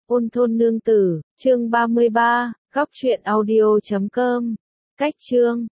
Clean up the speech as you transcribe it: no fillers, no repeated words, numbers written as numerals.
Ôn thôn nương tử, chương 33, góc truyện audio.com. Cách chương